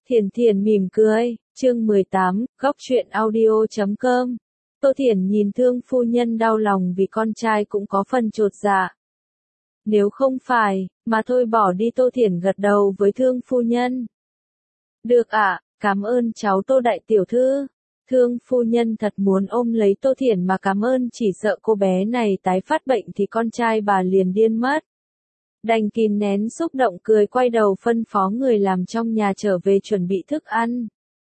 Thiền Thiền mỉm cười, chương 18, góc truyện audio.com. Tô Thiền nhìn Thương phu nhân đau lòng vì con trai cũng có phần chột dạ. Nếu không phải, mà thôi bỏ đi. Tô Thiền gật đầu với Thương phu nhân. Được ạ, cảm ơn cháu Tô đại tiểu thư. Thương phu nhân thật muốn ôm lấy Tô Thiền mà cảm ơn, chỉ sợ cô bé này tái phát bệnh thì con trai bà liền điên mất. Đành kìm nén xúc động cười quay đầu phân phó người làm trong nhà trở về chuẩn bị thức ăn,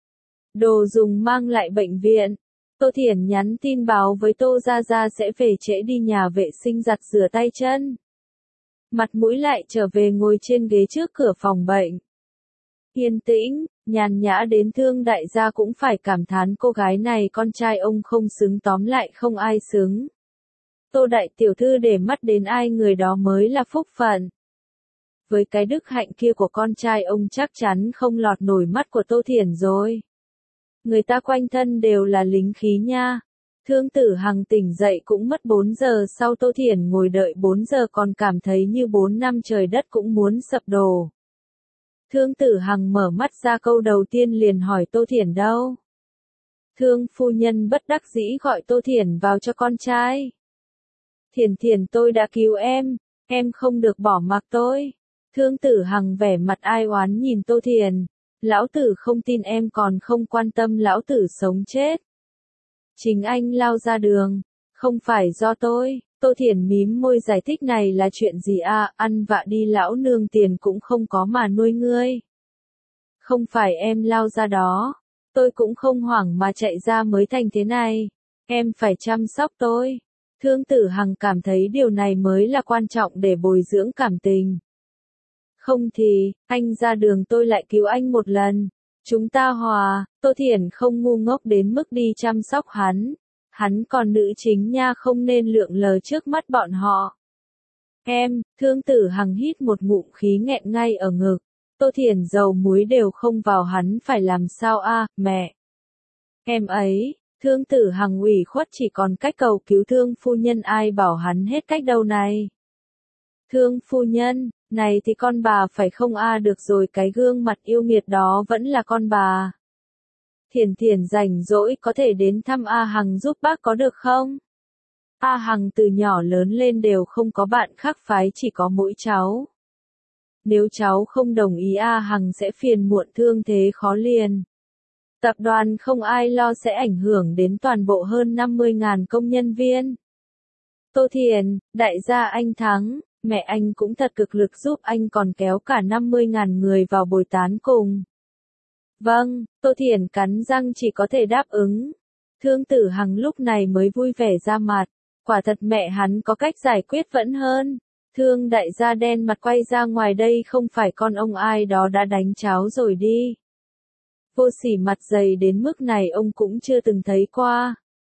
đồ dùng mang lại bệnh viện. Tô Thiển nhắn tin báo với Tô Gia Gia sẽ về trễ đi nhà vệ sinh giặt rửa tay chân. Mặt mũi lại trở về ngồi trên ghế trước cửa phòng bệnh. Yên tĩnh, nhàn nhã đến Thương đại gia cũng phải cảm thán cô gái này con trai ông không xứng, tóm lại không ai xứng. Tô đại tiểu thư để mắt đến ai người đó mới là phúc phận. Với cái đức hạnh kia của con trai ông chắc chắn không lọt nổi mắt của Tô Thiển rồi. Người ta quanh thân đều là lính khí nha. Thương Tử Hằng tỉnh dậy cũng mất 4 giờ sau, Tô Thiển ngồi đợi 4 giờ còn cảm thấy như 4 năm trời đất cũng muốn sập đổ. Thương Tử Hằng mở mắt ra, câu đầu tiên liền hỏi Tô Thiển đâu. Thương phu nhân bất đắc dĩ gọi Tô Thiển vào cho con trai. Thiển Thiển, tôi đã cứu em không được bỏ mặc tôi. Thương Tử Hằng vẻ mặt ai oán nhìn Tô Thiển. Lão tử không tin em còn không quan tâm lão tử sống chết. Chính anh lao ra đường, không phải do tôi. Tô Thiển mím môi giải thích này là chuyện gì à, ăn vạ đi, lão nương tiền cũng không có mà nuôi ngươi. Không phải em lao ra đó, tôi cũng không hoảng mà chạy ra mới thành thế này. Em phải chăm sóc tôi. Thương Tử Hằng cảm thấy điều này mới là quan trọng để bồi dưỡng cảm tình. Không thì, anh ra đường tôi lại cứu anh một lần. Chúng ta hòa. Tô Thiển không ngu ngốc đến mức đi chăm sóc hắn. Hắn còn nữ chính nha, không nên lượn lờ trước mắt bọn họ. Thương Tử Hằng hít một ngụm khí nghẹn ngay ở ngực. Tô Thiển dầu muối đều không vào, hắn phải làm sao a, mẹ. Em ấy, Thương Tử Hằng ủy khuất chỉ còn cách cầu cứu Thương phu nhân, ai bảo hắn hết cách đâu này. Thương phu nhân, này thì con bà phải không a, được rồi, cái gương mặt yêu nghiệt đó vẫn là con bà. Thiển Thiển rảnh rỗi có thể đến thăm A Hằng giúp bác có được không? A Hằng từ nhỏ lớn lên đều không có bạn khác phái, chỉ có mỗi cháu. Nếu cháu không đồng ý A Hằng sẽ phiền muộn, thương thế khó liền. Tập đoàn không ai lo sẽ ảnh hưởng đến toàn bộ hơn 50.000 công nhân viên. Tô Thiển, đại gia anh thắng, mẹ anh cũng thật cực lực giúp anh, còn kéo cả 50.000 người vào bồi tán cùng. Vâng, Tô Thiển cắn răng chỉ có thể đáp ứng. Thương Tử Hằng lúc này mới vui vẻ ra mặt. Quả thật mẹ hắn có cách giải quyết vẫn hơn. Thương đại gia đen mặt quay ra ngoài, đây không phải con ông ai đó đã đánh cháu rồi đi. Vô sỉ mặt dày đến mức này ông cũng chưa từng thấy qua.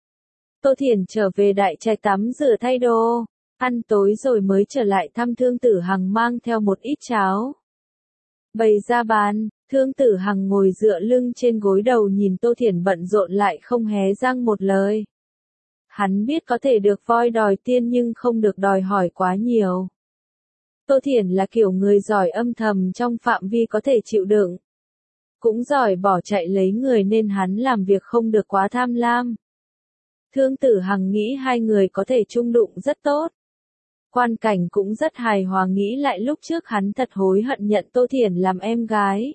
Tô Thiển trở về đại trạch tắm rửa thay đồ, ăn tối rồi mới trở lại thăm Thương Tử Hằng, mang theo một ít cháo. Bày ra bàn, Thương Tử Hằng ngồi dựa lưng trên gối đầu nhìn Tô Thiển bận rộn lại không hé răng một lời. Hắn biết có thể được voi đòi tiên nhưng không được đòi hỏi quá nhiều. Tô Thiển là kiểu người giỏi âm thầm trong phạm vi có thể chịu đựng. Cũng giỏi bỏ chạy lấy người nên hắn làm việc không được quá tham lam. Thương Tử Hằng nghĩ hai người có thể chung đụng rất tốt. Quan cảnh cũng rất hài hòa, nghĩ lại lúc trước hắn thật hối hận nhận Tô Thiển làm em gái.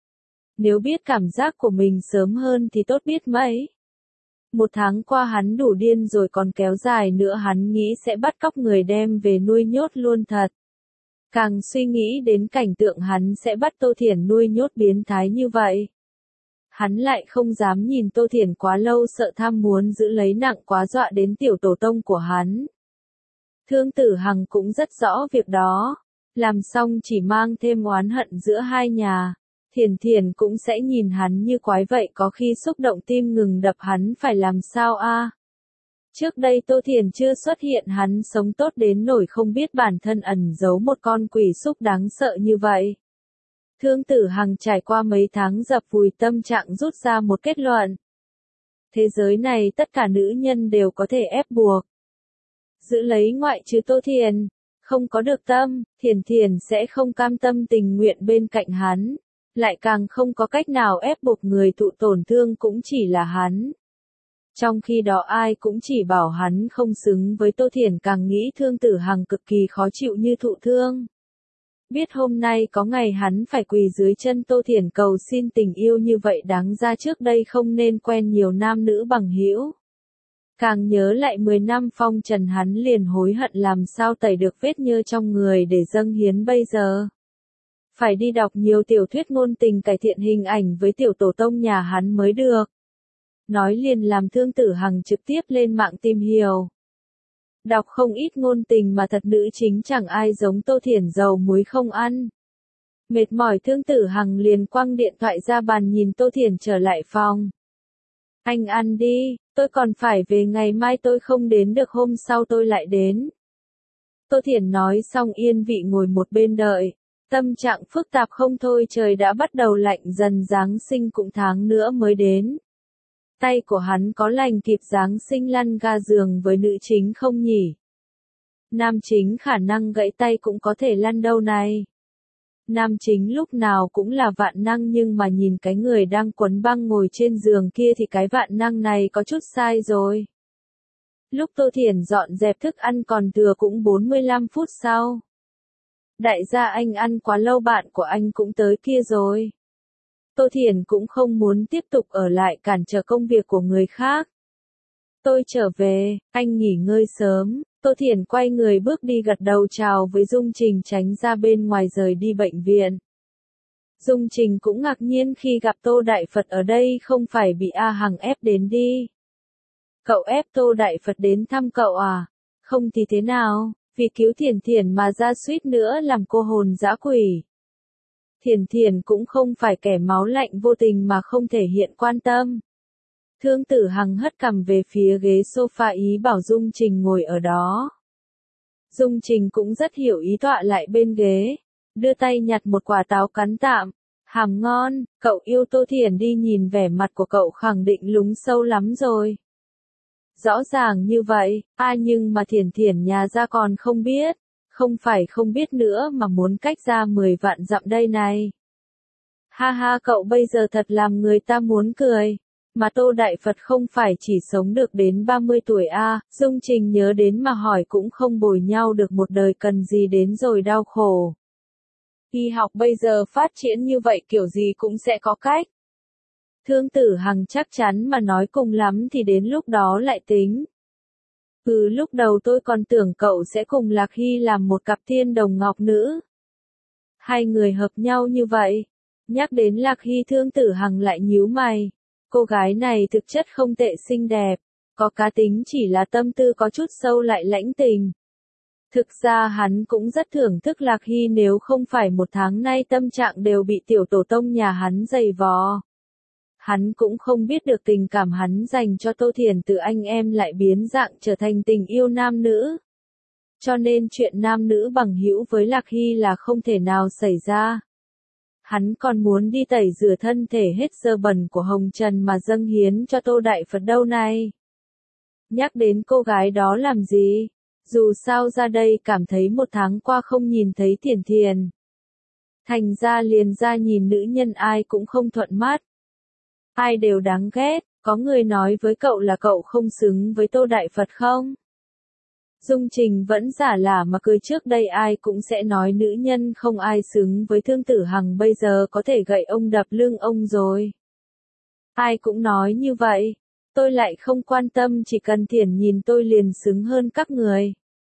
Nếu biết cảm giác của mình sớm hơn thì tốt biết mấy. 1 tháng qua hắn đủ điên rồi, còn kéo dài nữa hắn nghĩ sẽ bắt cóc người đem về nuôi nhốt luôn thật. Càng suy nghĩ đến cảnh tượng hắn sẽ bắt Tô Thiển nuôi nhốt biến thái như vậy. Hắn lại không dám nhìn Tô Thiển quá lâu, sợ tham muốn giữ lấy nặng quá dọa đến tiểu tổ tông của hắn. Thương Tử Hằng cũng rất rõ việc đó. Làm xong chỉ mang thêm oán hận giữa hai nhà. Thiển Thiển cũng sẽ nhìn hắn như quái vậy, có khi xúc động tim ngừng đập, hắn phải làm sao a? Trước đây Tô Thiển chưa xuất hiện, hắn sống tốt đến nỗi không biết bản thân ẩn giấu một con quỷ xúc đáng sợ như vậy. Thương Tử Hằng trải qua mấy tháng dập vùi tâm trạng rút ra một kết luận. Thế giới này tất cả nữ nhân đều có thể ép buộc. Giữ lấy ngoại trừ Tô Thiển. Không có được tâm, Thiển Thiển sẽ không cam tâm tình nguyện bên cạnh hắn. lại càng không có cách nào ép buộc người thụ tổn thương cũng chỉ là hắn. Trong khi đó ai cũng chỉ bảo hắn không xứng với Tô Thiển, càng nghĩ Thương Tử Hằng cực kỳ khó chịu như thụ thương. Biết hôm nay có ngày hắn phải quỳ dưới chân Tô Thiển cầu xin tình yêu như vậy, đáng ra trước đây không nên quen nhiều nam nữ bằng hữu. Càng nhớ lại 10 năm phong trần, hắn liền hối hận làm sao tẩy được vết nhơ trong người để dâng hiến bây giờ. Phải đi đọc nhiều tiểu thuyết ngôn tình cải thiện hình ảnh với tiểu tổ tông nhà hắn mới được. Nói liền làm Thương Tử Hằng trực tiếp lên mạng tìm hiểu. Đọc không ít ngôn tình mà thật nữ chính chẳng ai giống Tô Thiển dầu muối không ăn. Mệt mỏi Thương Tử Hằng liền quăng điện thoại ra bàn nhìn Tô Thiển trở lại phòng. Anh ăn đi, tôi còn phải về, ngày mai tôi không đến được, hôm sau tôi lại đến. Tô Thiển nói xong yên vị ngồi một bên đợi. Tâm trạng phức tạp không thôi, trời đã bắt đầu lạnh dần, Giáng sinh cũng tháng nữa mới đến. Tay của hắn có lành kịp Giáng sinh lăn ga giường với nữ chính không nhỉ? Nam chính khả năng gãy tay cũng có thể lăn đâu này. Nam chính lúc nào cũng là vạn năng, nhưng mà nhìn cái người đang quấn băng ngồi trên giường kia thì cái vạn năng này có chút sai rồi. Lúc Tô Thiển dọn dẹp thức ăn còn thừa cũng 45 phút sau. Đại gia anh ăn quá lâu, bạn của anh cũng tới kia rồi. Tô Thiển cũng không muốn tiếp tục ở lại cản trở công việc của người khác. Tôi trở về, anh nghỉ ngơi sớm. Tô Thiển quay người bước đi gật đầu chào với Dung Trình, tránh ra bên ngoài rời đi bệnh viện. Dung Trình cũng ngạc nhiên khi gặp Tô Đại Phật ở đây, không phải bị A Hằng ép đến đi. Cậu ép Tô Đại Phật đến thăm cậu à? Không thì thế nào, vì cứu Thiển Thiển mà ra suýt nữa làm cô hồn dã quỷ. Thiển Thiển cũng không phải kẻ máu lạnh vô tình mà không thể hiện quan tâm. Thương Tử Hằng hất cằm về phía ghế sofa ý bảo Dung Trình ngồi ở đó. Dung Trình cũng rất hiểu ý, tọa lại bên ghế, đưa tay nhặt một quả táo cắn tạm. Hàm ngon, cậu yêu Tô Thiển đi, nhìn vẻ mặt của cậu khẳng định lúng sâu lắm rồi. Rõ ràng như vậy, nhưng mà Thiển Thiển nhà ra còn không biết. Không phải không biết nữa mà muốn cách ra 10 vạn dặm đây này. Ha ha, cậu bây giờ thật làm người ta muốn cười. Mà Tô Đại Phật không phải chỉ sống được đến 30 tuổi à? Dung Trình nhớ đến mà hỏi, cũng không bồi nhau được một đời, cần gì đến rồi đau khổ. Y học bây giờ phát triển như vậy, kiểu gì cũng sẽ có cách. Thương Tử Hằng chắc chắn mà nói, cùng lắm thì đến lúc đó lại tính. Lúc đầu tôi còn tưởng cậu sẽ cùng Lạc Hy làm một cặp thiên đồng ngọc nữ. Hai người hợp nhau như vậy. Nhắc đến Lạc Hy, Thương Tử Hằng lại nhíu mày. Cô gái này thực chất không tệ, xinh đẹp, có cá tính, chỉ là tâm tư có chút sâu lại lãnh tình. Thực ra hắn cũng rất thưởng thức Lạc Hy, nếu không phải một tháng nay tâm trạng đều bị tiểu tổ tông nhà hắn giày vò. Hắn cũng không biết được tình cảm hắn dành cho Tô Thiển từ anh em lại biến dạng trở thành tình yêu nam nữ. Cho nên chuyện nam nữ bằng hữu với Lạc Hy là không thể nào xảy ra. Hắn còn muốn đi tẩy rửa thân thể hết dơ bẩn của hồng trần mà dâng hiến cho Tô Đại Phật đâu này. Nhắc đến cô gái đó làm gì? Dù sao ra đây cảm thấy một tháng qua không nhìn thấy Thiển Thiển. Thành ra liền ra nhìn nữ nhân ai cũng không thuận mắt. Ai đều đáng ghét, có người nói với cậu là cậu không xứng với Tô Đại Phật không? Dung Trình vẫn giả lả mà cười, trước đây ai cũng sẽ nói nữ nhân không ai xứng với Thương Tử Hằng, bây giờ có thể gậy ông đập lưng ông rồi. Ai cũng nói như vậy, tôi lại không quan tâm, chỉ cần Thiển nhìn tôi liền xứng hơn các người.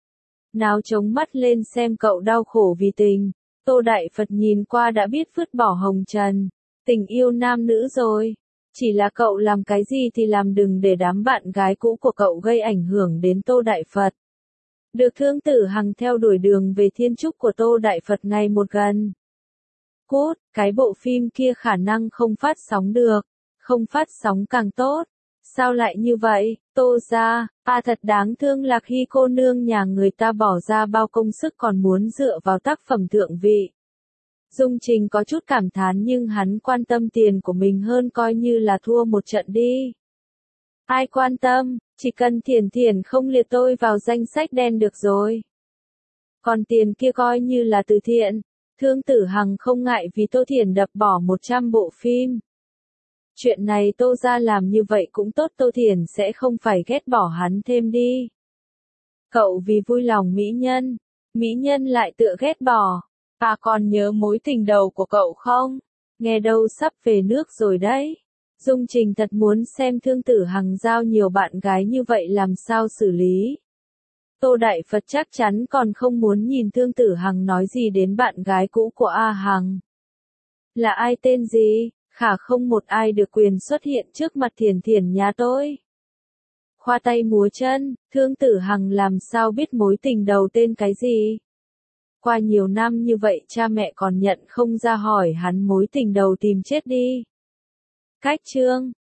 Nào chống mắt lên xem cậu đau khổ vì tình. Tô Đại Phật nhìn qua đã biết vứt bỏ hồng trần, tình yêu nam nữ rồi. Chỉ là cậu làm cái gì thì làm, đừng để đám bạn gái cũ của cậu gây ảnh hưởng đến Tô Đại Phật. Được Thương Tử Hằng theo đuổi đường về thiên trúc của Tô Đại Phật ngày một gần. Cốt, cái bộ phim kia khả năng không phát sóng được, không phát sóng càng tốt. Sao lại như vậy, Tô gia, thật đáng thương, Lạc Hy cô nương nhà người ta bỏ ra bao công sức còn muốn dựa vào tác phẩm thượng vị. Dung Trình có chút cảm thán, nhưng hắn quan tâm tiền của mình hơn, coi như là thua một trận đi. Ai quan tâm, chỉ cần Thiển Thiển không liệt tôi vào danh sách đen được rồi. Còn tiền kia coi như là từ thiện. Thương Tử Hằng không ngại vì Tô Thiển đập bỏ 100 bộ phim. Chuyện này Tô gia làm như vậy cũng tốt, Tô Thiển sẽ không phải ghét bỏ hắn thêm đi. Cậu vì vui lòng mỹ nhân lại tựa ghét bỏ. À còn nhớ mối tình đầu của cậu không? Nghe đâu sắp về nước rồi đấy. Dung Trình thật muốn xem Thương Tử Hằng giao nhiều bạn gái như vậy làm sao xử lý. Tô Đại Phật chắc chắn còn không muốn nhìn Thương Tử Hằng nói gì đến bạn gái cũ của A Hằng. Là ai, tên gì? Khả không một ai được quyền xuất hiện trước mặt Thiển Thiển nhà tôi. Khoa tay múa chân, Thương Tử Hằng làm sao biết mối tình đầu tên cái gì? Qua nhiều năm như vậy cha mẹ còn nhận không ra hỏi hắn mối tình đầu tìm chết đi. Cách chương